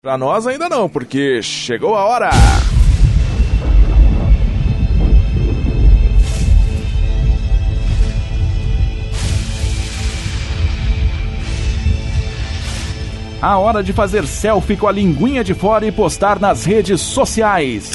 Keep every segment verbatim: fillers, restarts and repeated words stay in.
Pra nós ainda não, porque chegou a hora! A hora de fazer selfie com a linguinha de fora e postar nas redes sociais.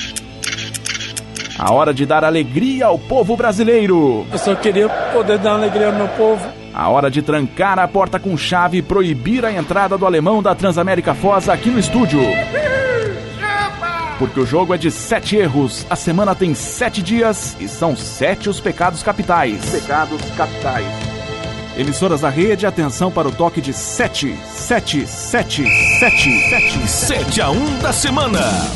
A hora de dar alegria ao povo brasileiro. Eu só queria poder dar alegria ao meu povo. A hora de trancar a porta com chave e proibir a entrada do alemão da Transamérica Foz aqui no estúdio. Porque o jogo é de sete erros, a semana tem sete dias e são sete os pecados capitais. Pecados capitais. Emissoras da rede, atenção para o toque de sete, sete, sete, sete, sete. sete a um da semana.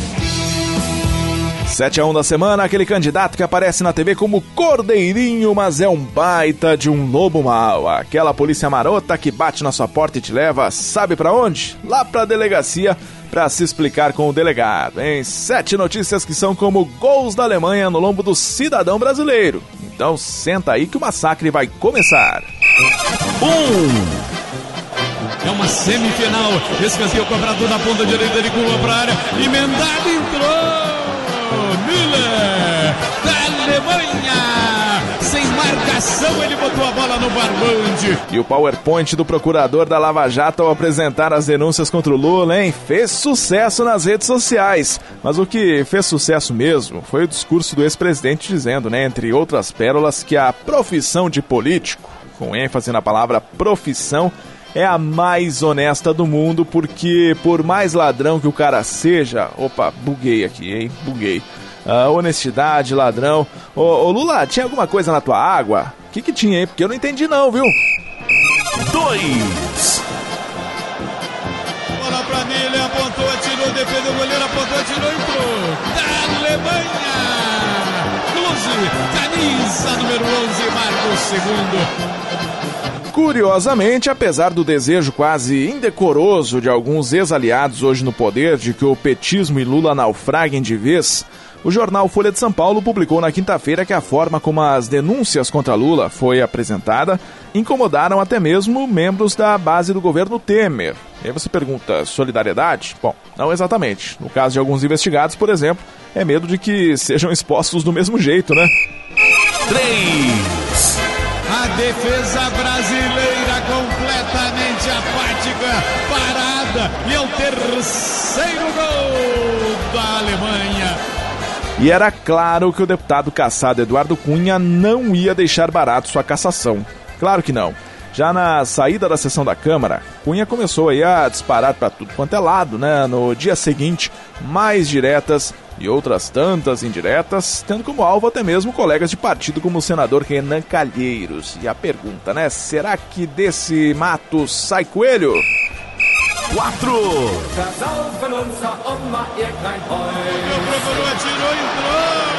sete a um da semana, aquele candidato que aparece na T V como cordeirinho, mas é um baita de um lobo mau. Aquela polícia marota que bate na sua porta e te leva, sabe pra onde? Lá pra delegacia, pra se explicar com o delegado. Em sete notícias que são como gols da Alemanha no lombo do cidadão brasileiro. Então senta aí que o massacre vai começar. Um. É uma semifinal. Escanteio cobrado na ponta direita de curva pra área. Emendado, entrou. Müller, da Alemanha, sem marcação, ele botou a bola no barbante. E o PowerPoint do procurador da Lava Jato ao apresentar as denúncias contra o Lula, hein? Fez sucesso nas redes sociais. Mas o que fez sucesso mesmo foi o discurso do ex-presidente dizendo, né, entre outras pérolas, que a profissão de político, com ênfase na palavra profissão, é a mais honesta do mundo, porque por mais ladrão que o cara seja... Opa, buguei aqui, hein? Buguei. Uh, honestidade, ladrão... Ô, ô Lula, tinha alguma coisa na tua água? O que que tinha aí? Porque eu não entendi não, viu? Dois. Bola pra Miller, apontou, atirou, defendeu o goleiro, apontou, atirou, entrou. Da Alemanha! Klose, camisa número onze, marca o segundo. Curiosamente, apesar do desejo quase indecoroso de alguns ex-aliados hoje no poder de que o petismo e Lula naufraguem de vez, o jornal Folha de São Paulo publicou na quinta-feira que a forma como as denúncias contra Lula foi apresentada incomodaram até mesmo membros da base do governo Temer. E aí você pergunta, solidariedade? Bom, não exatamente. No caso de alguns investigados, por exemplo, é medo de que sejam expostos do mesmo jeito, né? Três. A defesa brasileira completamente apática, parada, e é o terceiro gol da Alemanha. E era claro que o deputado cassado Eduardo Cunha não ia deixar barato sua cassação. Claro que não. Já na saída da sessão da Câmara, Cunha começou aí a disparar para tudo quanto é lado, né? No dia seguinte, mais diretas e outras tantas indiretas, tendo como alvo até mesmo colegas de partido como o senador Renan Calheiros. E a pergunta, né? Será que desse mato sai coelho? Quatro. Procurou, atirou, entrou.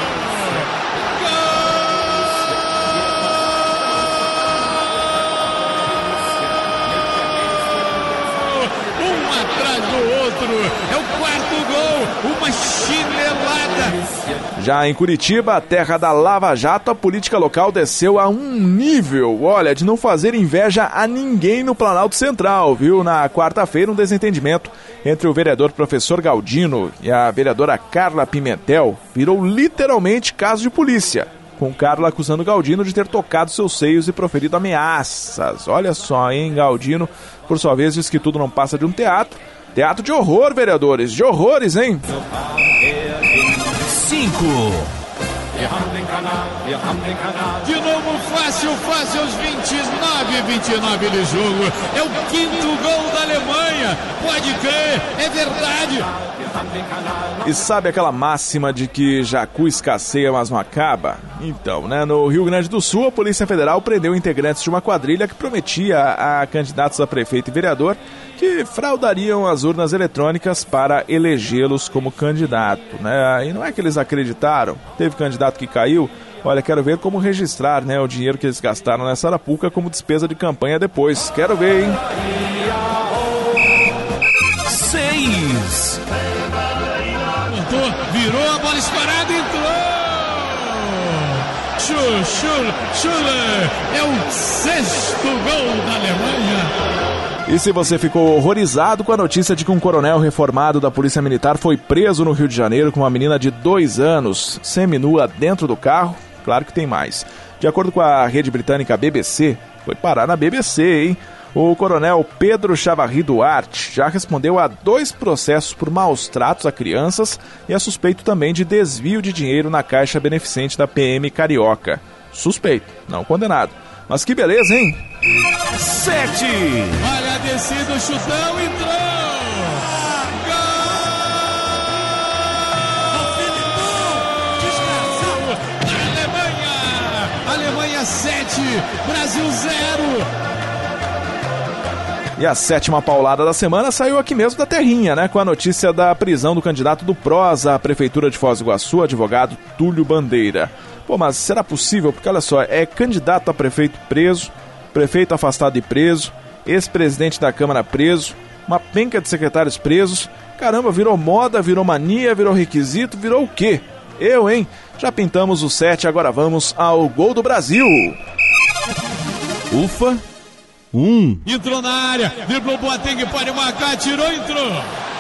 Atrás do outro, é o quarto gol, uma chinelada. Já em Curitiba, a terra da Lava Jato, a política local desceu a um nível, olha, de não fazer inveja a ninguém no Planalto Central, viu? Na quarta-feira, um desentendimento entre o vereador professor Galdino e a vereadora Carla Pimentel virou literalmente caso de polícia, com Carla acusando Galdino de ter tocado seus seios e proferido ameaças. Olha só, hein, Galdino, por sua vez, diz que tudo não passa de um teatro. Teatro de horror, vereadores, de horrores, hein? Cinco. De novo, fácil, fácil, aos vinte e nove, vinte e nove de jogo. É o quinto gol da Alemanha. Pode crer, é verdade. E sabe aquela máxima de que jacu escasseia, mas não acaba? Então, né, no Rio Grande do Sul, a Polícia Federal prendeu integrantes de uma quadrilha que prometia a candidatos a prefeito e vereador que fraudariam as urnas eletrônicas para elegê-los como candidato, né? E não é que eles acreditaram, teve candidato que caiu. Olha, quero ver como registrar, né, o dinheiro que eles gastaram nessa arapuca como despesa de campanha depois. Quero ver, hein? Seis. Montou, virou a bola esparada, entrou. Schul, Schul, Schuller, é o sexto gol da Alemanha. E se você ficou horrorizado com a notícia de que um coronel reformado da Polícia Militar foi preso no Rio de Janeiro com uma menina de dois anos, seminua dentro do carro, claro que tem mais. De acordo com a rede britânica B B C, foi parar na B B C, hein? O coronel Pedro Chavarri Duarte já respondeu a dois processos por maus tratos a crianças e é suspeito também de desvio de dinheiro na caixa beneficente da P M Carioca. Suspeito, não condenado. Mas que beleza, hein? Sete! Olha a descida, o chutão, entrou! Gol! Alemanha! Alemanha sete, Brasil zero! E a sétima paulada da semana saiu aqui mesmo da terrinha, né? Com a notícia da prisão do candidato do Prosa à Prefeitura de Foz do Iguaçu, advogado Túlio Bandeira. Pô, mas será possível? Porque olha só, é candidato a prefeito preso, prefeito afastado e preso, ex-presidente da Câmara preso, uma penca de secretários presos. Caramba, virou moda, virou mania, virou requisito, virou o quê? Eu, hein? Já pintamos o sete, agora vamos ao gol do Brasil. Ufa! Um. Entrou na área, driblou Boateng, pode marcar, tirou, entrou.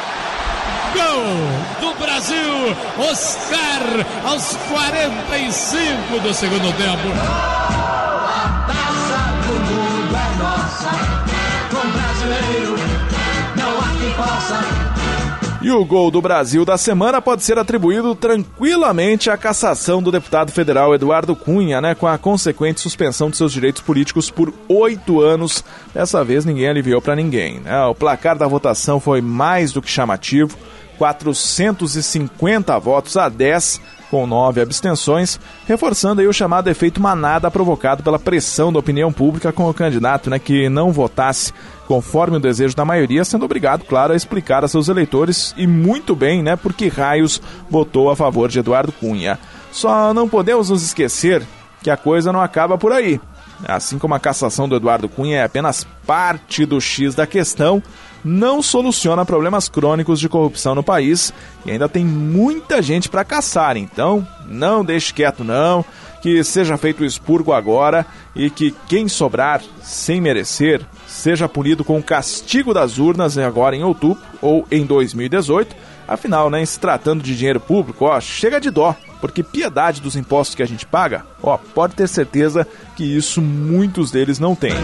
Gol do Brasil, Oscar, aos quarenta e cinco do segundo tempo. A taça do mundo é nossa, com brasileiro não há quem possa. E o gol do Brasil da semana pode ser atribuído tranquilamente à cassação do deputado federal Eduardo Cunha, né, com a consequente suspensão de seus direitos políticos por oito anos. Dessa vez ninguém aliviou para ninguém, né? O placar da votação foi mais do que chamativo, quatrocentos e cinquenta votos a dez, com nove abstenções, reforçando aí o chamado efeito manada provocado pela pressão da opinião pública com o candidato, né, que não votasse conforme o desejo da maioria, sendo obrigado, claro, a explicar a seus eleitores, e muito bem, né, porque raios votou a favor de Eduardo Cunha. Só não podemos nos esquecer que a coisa não acaba por aí. Assim como a cassação do Eduardo Cunha é apenas parte do X da questão, não soluciona problemas crônicos de corrupção no país e ainda tem muita gente para caçar. Então, não deixe quieto não, que seja feito o expurgo agora e que quem sobrar sem merecer seja punido com o castigo das urnas agora em outubro ou em dois mil e dezoito. Afinal, né, se tratando de dinheiro público, ó, chega de dó, porque piedade dos impostos que a gente paga, ó, pode ter certeza que isso muitos deles não têm.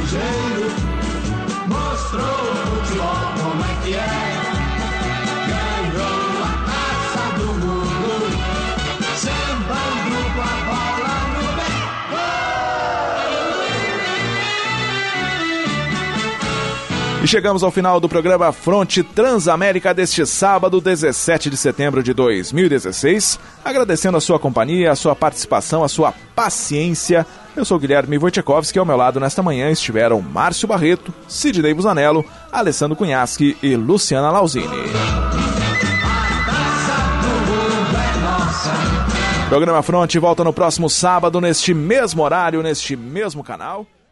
E chegamos ao final do programa Fronte Transamérica deste sábado, dezessete de setembro de dois mil e dezesseis. Agradecendo a sua companhia, a sua participação, a sua paciência. Eu sou Guilherme Wojciechowski e ao meu lado nesta manhã estiveram Márcio Barreto, Sidney Busanello, Alessandro Cunhaschi e Luciana Lausini. O programa Fronte volta no próximo sábado, neste mesmo horário, neste mesmo canal.